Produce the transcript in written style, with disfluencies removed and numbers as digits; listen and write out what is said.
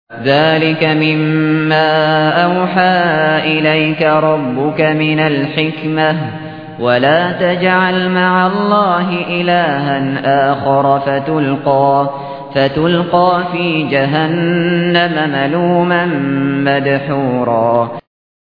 ذَلِكَ مِمَّا أَوْحَىٰ إِلَيْكَ رَبُّكَ مِنَ الْحِكْمَةِ ۗ وَلَا تَجْعَلْ مَعَ اللَّهِ إِلَٰهًا آخَرَ فَتُلْقَىٰ فِي جَهَنَّمَ مَلُومًا مَّدْحُورًا